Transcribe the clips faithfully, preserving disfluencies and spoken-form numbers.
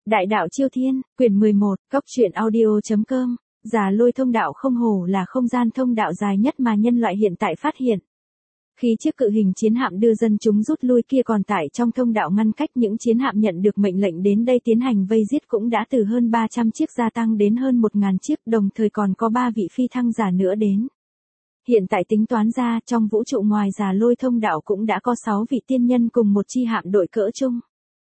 Đại đạo Chiêu Thiên, quyển mười một, Cốc truyện audio.com, Già Lôi thông đạo không hổ là không gian thông đạo dài nhất mà nhân loại hiện tại phát hiện. Khi chiếc cự hình chiến hạm đưa dân chúng rút lui kia còn tại trong thông đạo ngăn cách, những chiến hạm nhận được mệnh lệnh đến đây tiến hành vây giết cũng đã từ hơn ba trăm chiếc gia tăng đến hơn một nghìn chiếc, đồng thời còn có ba vị phi thăng giả nữa đến. Hiện tại tính toán ra, trong vũ trụ ngoài Già Lôi thông đạo cũng đã có sáu vị tiên nhân cùng một chi hạm đội cỡ trung.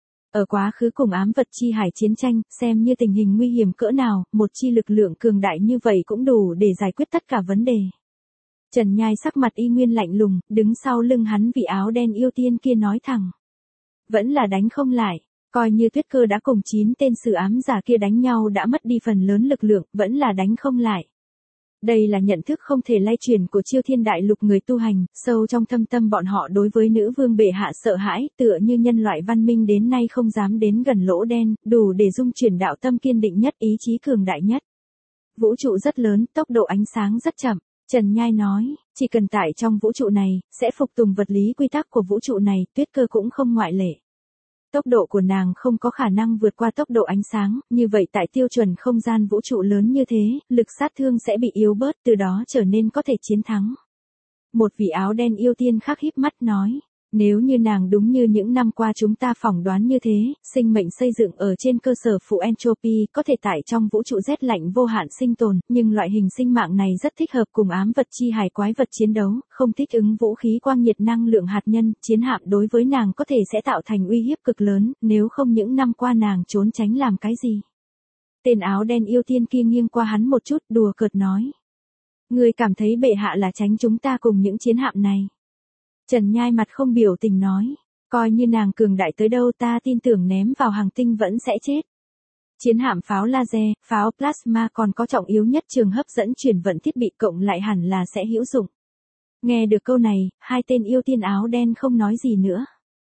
Ở quá khứ cùng ám vật chi hải chiến tranh, xem như tình hình nguy hiểm cỡ nào, một chi lực lượng cường đại như vậy cũng đủ để giải quyết tất cả vấn đề. Trần Nhai sắc mặt y nguyên lạnh lùng, đứng sau lưng hắn vị áo đen yêu tiên kia nói thẳng. Vẫn là đánh không lại, coi như Tuyết Cơ đã cùng chín tên sử ám giả kia đánh nhau đã mất đi phần lớn lực lượng, vẫn là đánh không lại. Đây là nhận thức không thể lay truyền của Chiêu Thiên đại lục người tu hành, sâu trong thâm tâm bọn họ đối với nữ vương bệ hạ sợ hãi, tựa như nhân loại văn minh đến nay không dám đến gần lỗ đen, đủ để dung chuyển đạo tâm kiên định nhất, ý chí cường đại nhất. Vũ trụ rất lớn, tốc độ ánh sáng rất chậm, Trần Nhai nói, chỉ cần tại trong vũ trụ này, sẽ phục tùng vật lý quy tắc của vũ trụ này, Tuyết Cơ cũng không ngoại lệ. Tốc độ của nàng không có khả năng vượt qua tốc độ ánh sáng, như vậy tại tiêu chuẩn không gian vũ trụ lớn như thế, lực sát thương sẽ bị yếu bớt, từ đó trở nên có thể chiến thắng. Một vị áo đen yêu tiên khác híp mắt nói, nếu như nàng đúng như những năm qua chúng ta phỏng đoán như thế, sinh mệnh xây dựng ở trên cơ sở phụ entropy, có thể tại trong vũ trụ rét lạnh vô hạn sinh tồn, nhưng loại hình sinh mạng này rất thích hợp cùng ám vật chi hải quái vật chiến đấu, không thích ứng vũ khí quang nhiệt năng lượng hạt nhân, chiến hạm đối với nàng có thể sẽ tạo thành uy hiếp cực lớn, nếu không những năm qua nàng trốn tránh làm cái gì. Tên áo đen yêu tiên kia nghiêng qua hắn một chút, đùa cợt nói. Người cảm thấy bệ hạ là tránh chúng ta cùng những chiến hạm này. Trần Nhai mặt không biểu tình nói, coi như nàng cường đại tới đâu ta tin tưởng ném vào hành tinh vẫn sẽ chết. Chiến hạm pháo laser, pháo plasma còn có trọng yếu nhất trường hấp dẫn chuyển vận thiết bị cộng lại hẳn là sẽ hữu dụng. Nghe được câu này, hai tên yêu tiên áo đen không nói gì nữa.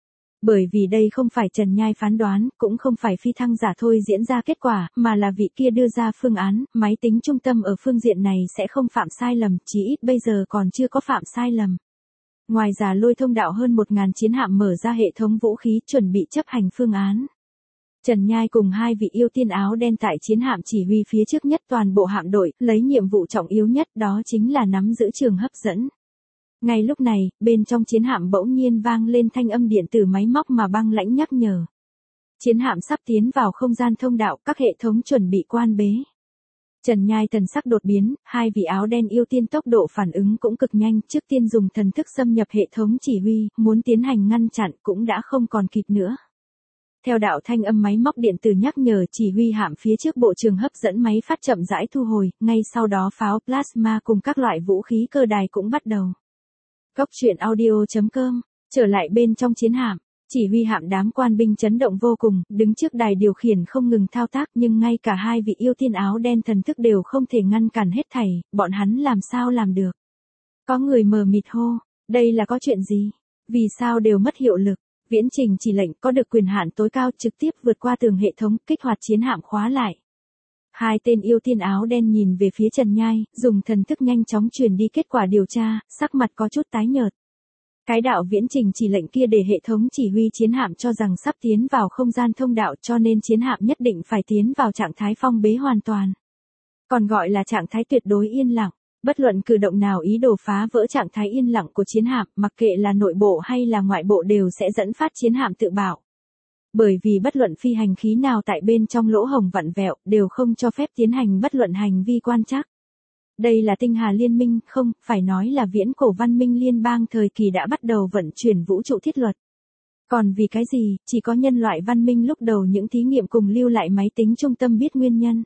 Bởi vì đây không phải Trần Nhai phán đoán, cũng không phải phi thăng giả thôi diễn ra kết quả, mà là vị kia đưa ra phương án, máy tính trung tâm ở phương diện này sẽ không phạm sai lầm, chí ít bây giờ còn chưa có phạm sai lầm. Ngoài Già Lôi thông đạo hơn một nghìn chiến hạm mở ra hệ thống vũ khí chuẩn bị chấp hành phương án. Trần Nhai cùng hai vị yêu tiên áo đen tại chiến hạm chỉ huy phía trước nhất toàn bộ hạm đội, lấy nhiệm vụ trọng yếu nhất đó chính là nắm giữ trường hấp dẫn. Ngay lúc này, bên trong chiến hạm bỗng nhiên vang lên thanh âm điện tử máy móc mà băng lãnh nhắc nhở. Chiến hạm sắp tiến vào không gian thông đạo, các hệ thống chuẩn bị quan bế. Trần Nhai thần sắc đột biến, hai vị áo đen yêu tiên tốc độ phản ứng cũng cực nhanh, trước tiên dùng thần thức xâm nhập hệ thống chỉ huy, muốn tiến hành ngăn chặn cũng đã không còn kịp nữa. Theo đạo thanh âm máy móc điện tử nhắc nhở, chỉ huy hạm phía trước bộ trường hấp dẫn máy phát chậm rãi thu hồi, ngay sau đó pháo plasma cùng các loại vũ khí cơ đài cũng bắt đầu. Cốc truyện audio.com, trở lại bên trong chiến hạm. Chỉ huy hạm đám quan binh chấn động vô cùng, đứng trước đài điều khiển không ngừng thao tác, nhưng ngay cả hai vị yêu tiên áo đen thần thức đều không thể ngăn cản hết thảy, bọn hắn làm sao làm được. Có người mờ mịt hô, đây là có chuyện gì? Vì sao đều mất hiệu lực? Viễn Trình chỉ lệnh có được quyền hạn tối cao trực tiếp vượt qua tường hệ thống, kích hoạt chiến hạm khóa lại. Hai tên yêu tiên áo đen nhìn về phía Trần Nhai, dùng thần thức nhanh chóng truyền đi kết quả điều tra, sắc mặt có chút tái nhợt. Cái đạo viễn trình chỉ lệnh kia để hệ thống chỉ huy chiến hạm cho rằng sắp tiến vào không gian thông đạo, cho nên chiến hạm nhất định phải tiến vào trạng thái phong bế hoàn toàn. Còn gọi là trạng thái tuyệt đối yên lặng, bất luận cử động nào ý đồ phá vỡ trạng thái yên lặng của chiến hạm, mặc kệ là nội bộ hay là ngoại bộ đều sẽ dẫn phát chiến hạm tự bạo. Bởi vì bất luận phi hành khí nào tại bên trong lỗ hổng vặn vẹo đều không cho phép tiến hành bất luận hành vi quan trắc. Đây là tinh hà liên minh, không, phải nói là viễn cổ văn minh liên bang thời kỳ đã bắt đầu vận chuyển vũ trụ thiết luật. Còn vì cái gì, chỉ có nhân loại văn minh lúc đầu những thí nghiệm cùng lưu lại máy tính trung tâm biết nguyên nhân.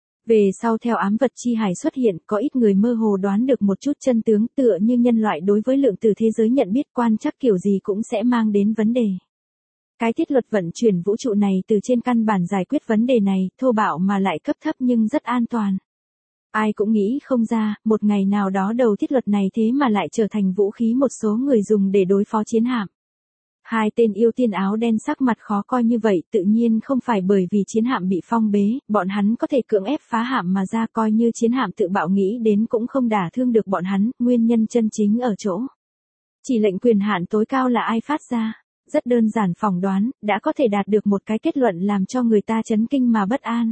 Về sau theo ám vật chi hải xuất hiện, có ít người mơ hồ đoán được một chút chân tướng, tựa như nhân loại đối với lượng tử thế giới nhận biết quan trắc kiểu gì cũng sẽ mang đến vấn đề. Cái thiết luật vận chuyển vũ trụ này từ trên căn bản giải quyết vấn đề này, thô bạo mà lại cấp thấp nhưng rất an toàn. Ai cũng nghĩ không ra, một ngày nào đó đầu thiết luật này thế mà lại trở thành vũ khí một số người dùng để đối phó chiến hạm. Hai tên yêu tiên áo đen sắc mặt khó coi như vậy tự nhiên không phải bởi vì chiến hạm bị phong bế, bọn hắn có thể cưỡng ép phá hạm mà ra, coi như chiến hạm tự bạo nghĩ đến cũng không đả thương được bọn hắn, nguyên nhân chân chính ở chỗ. Chỉ lệnh quyền hạn tối cao là ai phát ra? rất đơn giản phỏng đoán, đã có thể đạt được một cái kết luận làm cho người ta chấn kinh mà bất an.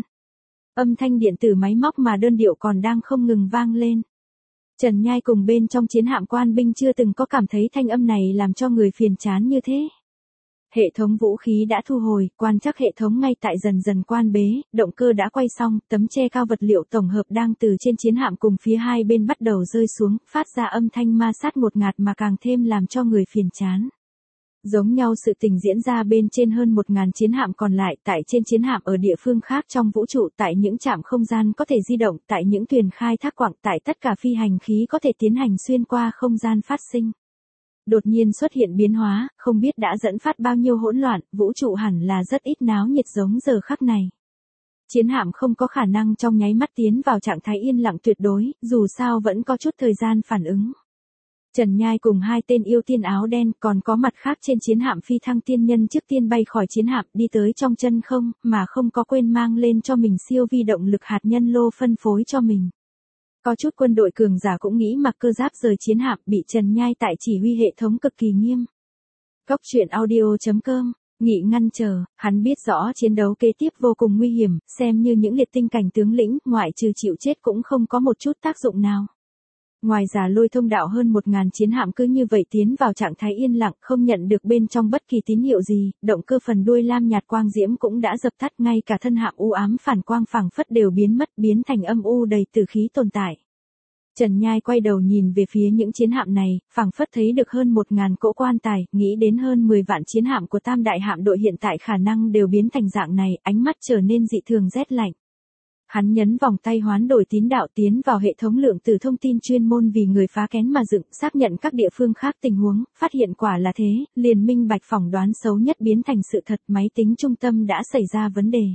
Âm thanh điện tử máy móc mà đơn điệu còn đang không ngừng vang lên. Trần Nhai cùng bên trong chiến hạm quan binh chưa từng có cảm thấy thanh âm này làm cho người phiền chán như thế. Hệ thống vũ khí đã thu hồi, quan trắc hệ thống ngay tại dần dần quan bế, động cơ đã quay xong, tấm che cao vật liệu tổng hợp đang từ trên chiến hạm cùng phía hai bên bắt đầu rơi xuống, phát ra âm thanh ma sát ngột ngạt mà càng thêm làm cho người phiền chán. Giống nhau sự tình diễn ra bên trên hơn một ngàn chiến hạm còn lại, tại trên chiến hạm ở địa phương khác trong vũ trụ, tại những trạm không gian có thể di động, tại những thuyền khai thác quặng, tại tất cả phi hành khí có thể tiến hành xuyên qua không gian phát sinh. Đột nhiên xuất hiện biến hóa, không biết đã dẫn phát bao nhiêu hỗn loạn, vũ trụ hẳn là rất ít náo nhiệt giống giờ khắc này. Chiến hạm không có khả năng trong nháy mắt tiến vào trạng thái yên lặng tuyệt đối, dù sao vẫn có chút thời gian phản ứng. Trần Nhai cùng hai tên yêu tiên áo đen còn có mặt khác trên chiến hạm phi thăng tiên nhân trước tiên bay khỏi chiến hạm đi tới trong chân không, mà không có quên mang lên cho mình siêu vi động lực hạt nhân lô phân phối cho mình. Có chút quân đội cường giả cũng nghĩ mặc cơ giáp rời chiến hạm bị Trần Nhai tại chỉ huy hệ thống cực kỳ nghiêm. Cốc truyện audio chấm com, nghị ngăn chờ, hắn biết rõ chiến đấu kế tiếp vô cùng nguy hiểm, xem như những liệt tinh cảnh tướng lĩnh, ngoại trừ chịu chết cũng không có một chút tác dụng nào. Ngoài giả lôi thông đạo hơn một ngàn chiến hạm cứ như vậy tiến vào trạng thái yên lặng không nhận được bên trong bất kỳ tín hiệu gì, động cơ phần đuôi lam nhạt quang diễm cũng đã dập tắt, ngay cả thân hạm u ám phản quang phảng phất đều biến mất, biến thành âm u đầy tử khí tồn tại. Trần Nhai quay đầu nhìn về phía những chiến hạm này, phảng phất thấy được hơn một ngàn cỗ quan tài, nghĩ đến hơn mười vạn chiến hạm của tam đại hạm đội hiện tại khả năng đều biến thành dạng này, ánh mắt trở nên dị thường rét lạnh. Hắn nhấn vòng tay hoán đổi tín đạo tiến vào hệ thống lượng tử thông tin chuyên môn vì người phá kén mà dựng, xác nhận các địa phương khác tình huống, phát hiện quả là thế, liền minh bạch phỏng đoán xấu nhất biến thành sự thật, máy tính trung tâm đã xảy ra vấn đề.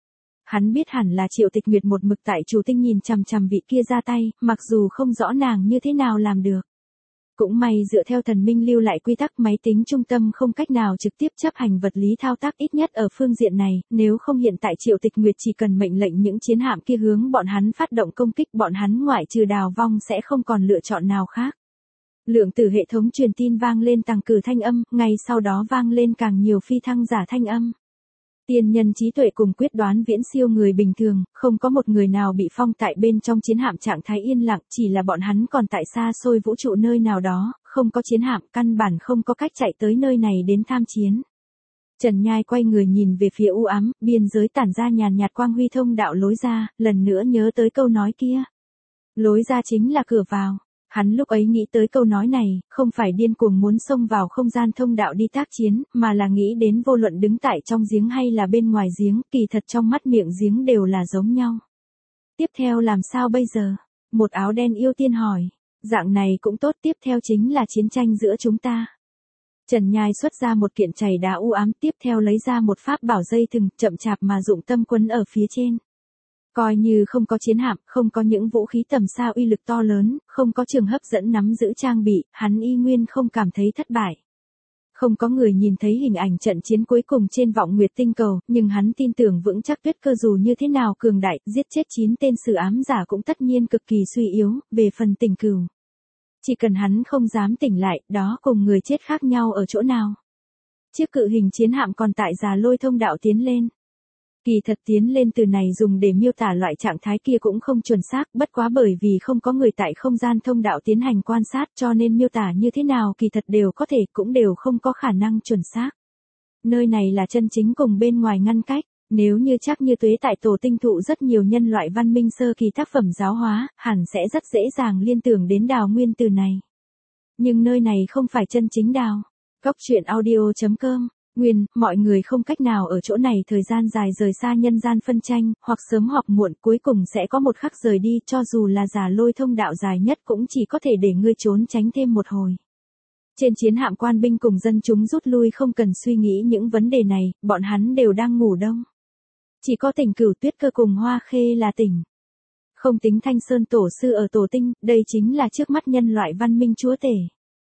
Hắn biết hẳn là Triệu Tịch Nguyệt một mực tại chủ tinh nhìn chằm chằm vị kia ra tay, mặc dù không rõ nàng như thế nào làm được. Cũng may dựa theo thần minh lưu lại quy tắc máy tính trung tâm không cách nào trực tiếp chấp hành vật lý thao tác ít nhất ở phương diện này, nếu không hiện tại Triệu Tịch Nguyệt chỉ cần mệnh lệnh những chiến hạm kia hướng bọn hắn phát động công kích, bọn hắn ngoại trừ đào vong sẽ không còn lựa chọn nào khác. Lượng tử hệ thống truyền tin vang lên tàng cử thanh âm, ngay sau đó vang lên càng nhiều phi thăng giả thanh âm. Tiên nhân trí tuệ cùng quyết đoán viễn siêu người bình thường, không có một người nào bị phong tại bên trong chiến hạm trạng thái yên lặng, chỉ là bọn hắn còn tại xa xôi vũ trụ nơi nào đó, không có chiến hạm, căn bản không có cách chạy tới nơi này đến tham chiến. Trần Nhai quay người nhìn về phía u ám, biên giới tản ra nhàn nhạt quang huy thông đạo lối ra, lần nữa nhớ tới câu nói kia. Lối ra chính là cửa vào. Hắn lúc ấy nghĩ tới câu nói này, không phải điên cuồng muốn xông vào không gian thông đạo đi tác chiến, mà là nghĩ đến vô luận đứng tại trong giếng hay là bên ngoài giếng, kỳ thật trong mắt miệng giếng đều là giống nhau. Tiếp theo làm sao bây giờ? Một áo đen yêu tiên hỏi. Dạng này cũng tốt, tiếp theo chính là chiến tranh giữa chúng ta. Trần Nhai xuất ra một kiện chày đá u ám, tiếp theo lấy ra một pháp bảo dây thừng, chậm chạp mà dụng tâm quấn ở phía trên. Coi như không có chiến hạm, không có những vũ khí tầm xa uy lực to lớn, không có trường hấp dẫn nắm giữ trang bị, hắn y nguyên không cảm thấy thất bại. Không có người nhìn thấy hình ảnh trận chiến cuối cùng trên vọng nguyệt tinh cầu, nhưng hắn tin tưởng vững chắc tuyết cơ dù như thế nào cường đại, giết chết chín tên sử ám giả cũng tất nhiên cực kỳ suy yếu, về phần tình cừu. Chỉ cần hắn không dám tỉnh lại, đó cùng người chết khác nhau ở chỗ nào. Chiếc cự hình chiến hạm còn tại già lôi thông đạo tiến lên. Kỳ thật tiến lên từ này dùng để miêu tả loại trạng thái kia cũng không chuẩn xác, bất quá bởi vì không có người tại không gian thông đạo tiến hành quan sát cho nên miêu tả như thế nào kỳ thật đều có thể cũng đều không có khả năng chuẩn xác. Nơi này là chân chính cùng bên ngoài ngăn cách, nếu như chắc như Tuế tại tổ tinh thụ rất nhiều nhân loại văn minh sơ kỳ tác phẩm giáo hóa, hẳn sẽ rất dễ dàng liên tưởng đến đào nguyên từ này. Nhưng nơi này không phải chân chính đào. Cốc truyện audio chấm com Nguyên, mọi người không cách nào ở chỗ này thời gian dài rời xa nhân gian phân tranh, hoặc sớm hoặc muộn cuối cùng sẽ có một khắc rời đi, cho dù là giả lôi thông đạo dài nhất cũng chỉ có thể để ngươi trốn tránh thêm một hồi. Trên chiến hạm quan binh cùng dân chúng rút lui không cần suy nghĩ những vấn đề này, bọn hắn đều đang ngủ đông. Chỉ có Tỉnh Cửu Tuyết Cơ cùng Hoa Khê là tỉnh. Không tính Thanh Sơn tổ sư ở tổ tinh, đây chính là trước mắt nhân loại văn minh chúa tể.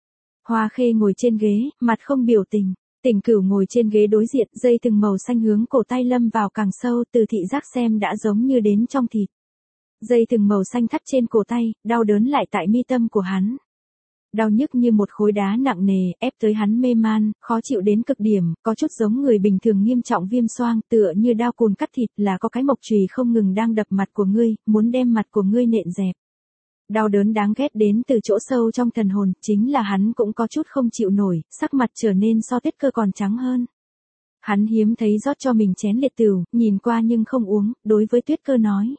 Hoa Khê ngồi trên ghế, mặt không biểu tình. Tỉnh Cửu ngồi trên ghế đối diện, dây từng màu xanh hướng cổ tay lâm vào càng sâu, từ thị giác xem đã giống như đến trong thịt. Dây từng màu xanh thắt trên cổ tay, đau đớn lại tại mi tâm của hắn. Đau nhức như một khối đá nặng nề, ép tới hắn mê man, khó chịu đến cực điểm, có chút giống người bình thường nghiêm trọng viêm xoang, tựa như đao cùn cắt thịt, là có cái mộc chùy không ngừng đang đập mặt của ngươi, muốn đem mặt của ngươi nện dẹp. Đau đớn đáng ghét đến từ chỗ sâu trong thần hồn, chính là hắn cũng có chút không chịu nổi, sắc mặt trở nên so Tuyết Cơ còn trắng hơn. Hắn hiếm thấy rót cho mình chén liệt tửu, nhìn qua nhưng không uống, đối với Tuyết Cơ nói.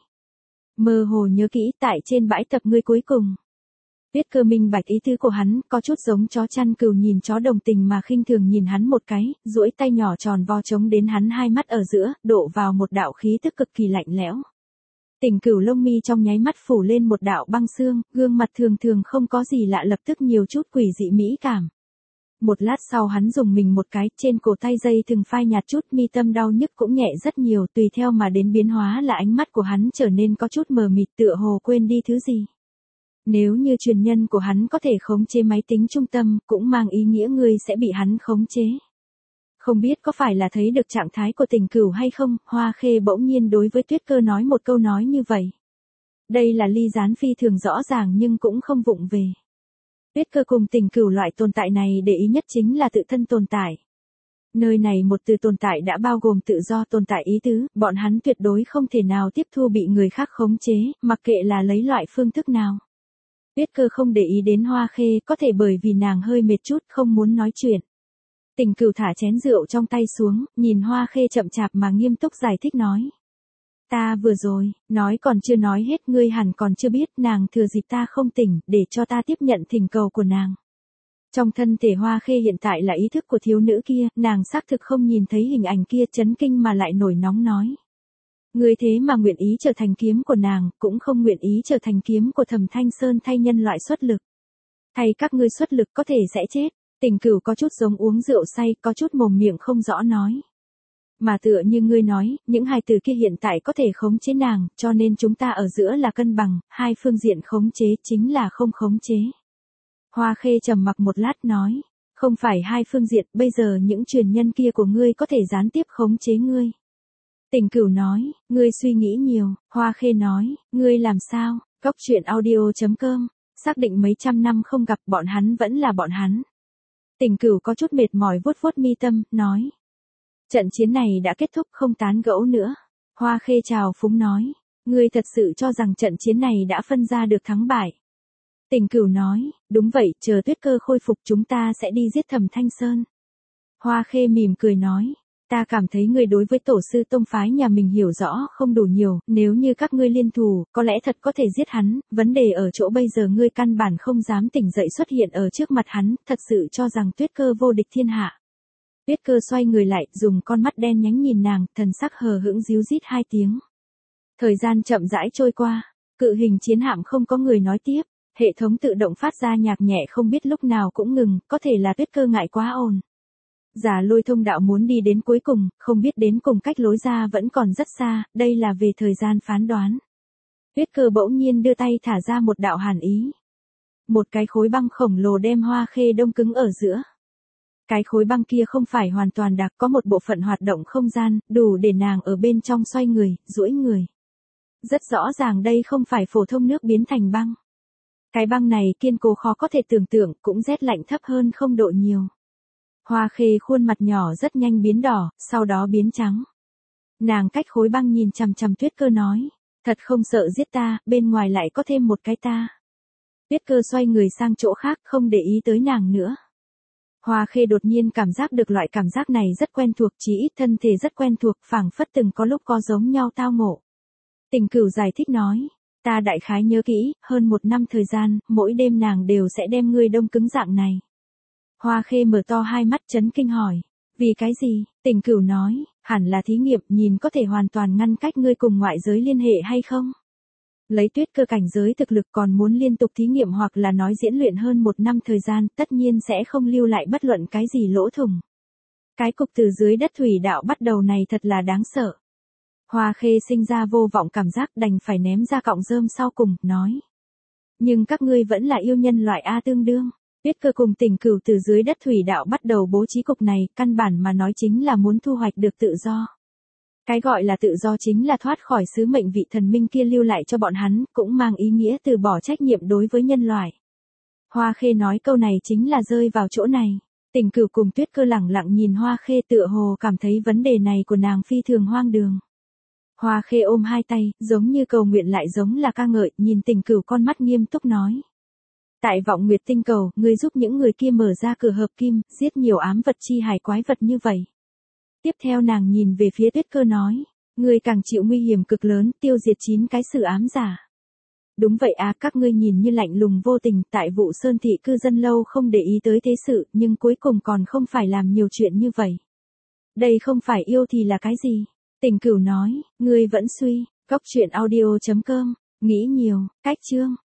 Mơ hồ nhớ kỹ, tại trên bãi tập ngươi cuối cùng. Tuyết Cơ minh bạch ý tứ của hắn, có chút giống chó chăn cừu nhìn chó đồng tình mà khinh thường nhìn hắn một cái, duỗi tay nhỏ tròn vo chống đến hắn hai mắt ở giữa, độ vào một đạo khí tức cực kỳ lạnh lẽo. Tình Cửu lông mi trong nháy mắt phủ lên một đạo băng xương, gương mặt thường thường không có gì lạ lập tức nhiều chút quỷ dị mỹ cảm. Một lát sau hắn dùng mình một cái, trên cổ tay dây thừng phai nhạt chút, mi tâm đau nhức cũng nhẹ rất nhiều, tùy theo mà đến biến hóa là ánh mắt của hắn trở nên có chút mờ mịt, tựa hồ quên đi thứ gì. Nếu như truyền nhân của hắn có thể khống chế máy tính trung tâm, cũng mang ý nghĩa ngươi sẽ bị hắn khống chế. Không biết có phải là thấy được trạng thái của Tình Cửu hay không, Hoa Khê bỗng nhiên đối với Tuyết Cơ nói một câu nói như vậy. Đây là ly gián phi thường rõ ràng nhưng cũng không vụng về. Tuyết Cơ cùng Tình Cửu loại tồn tại này để ý nhất chính là tự thân tồn tại. Nơi này một từ tồn tại đã bao gồm tự do tồn tại ý tứ, bọn hắn tuyệt đối không thể nào tiếp thu bị người khác khống chế, mặc kệ là lấy loại phương thức nào. Tuyết Cơ không để ý đến Hoa Khê, có thể bởi vì nàng hơi mệt chút không muốn nói chuyện. Tình Cửu thả chén rượu trong tay xuống, nhìn Hoa Khê chậm chạp mà nghiêm túc giải thích nói. Ta vừa rồi, nói còn chưa nói hết, ngươi hẳn còn chưa biết, nàng thừa dịp ta không tỉnh, để cho ta tiếp nhận thỉnh cầu của nàng. Trong thân thể Hoa Khê hiện tại là ý thức của thiếu nữ kia, nàng xác thực không nhìn thấy hình ảnh kia, chấn kinh mà lại nổi nóng nói. Ngươi thế mà nguyện ý trở thành kiếm của nàng, cũng không nguyện ý trở thành kiếm của Thẩm Thanh Sơn thay nhân loại xuất lực. Thay các ngươi xuất lực có thể sẽ chết. Tình Cửu có chút giống uống rượu say, có chút mồm miệng không rõ nói. Mà tựa như ngươi nói, những hài tử kia hiện tại có thể khống chế nàng, cho nên chúng ta ở giữa là cân bằng, hai phương diện khống chế chính là không khống chế. Hoa Khê trầm mặc một lát nói, không phải hai phương diện, bây giờ những truyền nhân kia của ngươi có thể gián tiếp khống chế ngươi. Tình Cửu nói, ngươi suy nghĩ nhiều, Hoa Khê nói, ngươi làm sao, Cốc Truyện Audio chấm com, xác định mấy trăm năm không gặp bọn hắn vẫn là bọn hắn. Tình Cửu có chút mệt mỏi vuốt vuốt mi tâm, nói. Trận chiến này đã kết thúc không tán gẫu nữa. Hoa Khê chào phúng nói. Ngươi thật sự cho rằng trận chiến này đã phân ra được thắng bại. Tình Cửu nói, đúng vậy, chờ Tuyết Cơ khôi phục chúng ta sẽ đi giết Thẩm Thanh Sơn. Hoa Khê mỉm cười nói. Ta cảm thấy ngươi đối với tổ sư tông phái nhà mình hiểu rõ không đủ nhiều, nếu như các ngươi liên thủ, có lẽ thật có thể giết hắn, vấn đề ở chỗ bây giờ ngươi căn bản không dám tỉnh dậy xuất hiện ở trước mặt hắn, thật sự cho rằng Tuyết Cơ vô địch thiên hạ. Tuyết Cơ xoay người lại, dùng con mắt đen nhánh nhìn nàng, thần sắc hờ hững ríu rít hai tiếng. Thời gian chậm rãi trôi qua, cự hình chiến hạm không có người nói tiếp, hệ thống tự động phát ra nhạc nhẹ không biết lúc nào cũng ngừng, có thể là Tuyết Cơ ngại quá ồn. Giả Lôi thông đạo muốn đi đến cuối cùng, không biết đến cùng cách lối ra vẫn còn rất xa, đây là về thời gian phán đoán. Tuyết Cơ bỗng nhiên đưa tay thả ra một đạo hàn ý. Một cái khối băng khổng lồ đem Hoa Khê đông cứng ở giữa. Cái khối băng kia không phải hoàn toàn đặc, có một bộ phận hoạt động không gian, đủ để nàng ở bên trong xoay người, duỗi người. Rất rõ ràng đây không phải phổ thông nước biến thành băng. Cái băng này kiên cố khó có thể tưởng tượng, cũng rét lạnh thấp hơn không độ nhiều. Hoa Khê khuôn mặt nhỏ rất nhanh biến đỏ, sau đó biến trắng. Nàng cách khối băng nhìn chằm chằm Tuyết Cơ nói, thật không sợ giết ta, bên ngoài lại có thêm một cái ta. Tuyết Cơ xoay người sang chỗ khác, không để ý tới nàng nữa. Hoa Khê đột nhiên cảm giác được loại cảm giác này rất quen thuộc, chí ít thân thể rất quen thuộc, phảng phất từng có lúc có giống nhau tao ngộ. Tình Cửu giải thích nói, ta đại khái nhớ kỹ, hơn một năm thời gian, mỗi đêm nàng đều sẽ đem ngươi đông cứng dạng này. Hoa Khê mở to hai mắt chấn kinh hỏi, vì cái gì? Tình Cửu nói, hẳn là thí nghiệm, nhìn có thể hoàn toàn ngăn cách ngươi cùng ngoại giới liên hệ hay không? Lấy Tuyết Cơ cảnh giới thực lực còn muốn liên tục thí nghiệm hoặc là nói diễn luyện hơn một năm thời gian, tất nhiên sẽ không lưu lại bất luận cái gì lỗ thủng. Cái cục từ dưới đất thủy đạo bắt đầu này thật là đáng sợ. Hoa Khê sinh ra vô vọng cảm giác, đành phải ném ra cọng rơm sau cùng, nói. Nhưng các ngươi vẫn là yêu nhân loại A tương đương. Tuyết Cơ cùng Tình Cửu từ dưới đất thủy đạo bắt đầu bố trí cục này, căn bản mà nói chính là muốn thu hoạch được tự do. Cái gọi là tự do chính là thoát khỏi sứ mệnh vị thần minh kia lưu lại cho bọn hắn, cũng mang ý nghĩa từ bỏ trách nhiệm đối với nhân loại. Hoa Khê nói câu này chính là rơi vào chỗ này. Tình Cửu cùng Tuyết Cơ lẳng lặng nhìn Hoa Khê tựa hồ cảm thấy vấn đề này của nàng phi thường hoang đường. Hoa Khê ôm hai tay, giống như cầu nguyện lại giống là ca ngợi, nhìn Tình Cửu con mắt nghiêm túc nói. Tại Vọng Nguyệt tinh cầu, ngươi giúp những người kia mở ra cửa hợp kim, giết nhiều ám vật chi hải quái vật như vậy. Tiếp theo nàng nhìn về phía Tuyết Cơ nói, ngươi càng chịu nguy hiểm cực lớn, tiêu diệt chín cái sự ám giả. Đúng vậy à, các ngươi nhìn như lạnh lùng vô tình, tại Vụ Sơn thị cư dân lâu không để ý tới thế sự, nhưng cuối cùng còn không phải làm nhiều chuyện như vậy. Đây không phải yêu thì là cái gì? Tình Cửu nói, ngươi vẫn suy, cốc truyện audio chấm com, nghĩ nhiều, cách chương.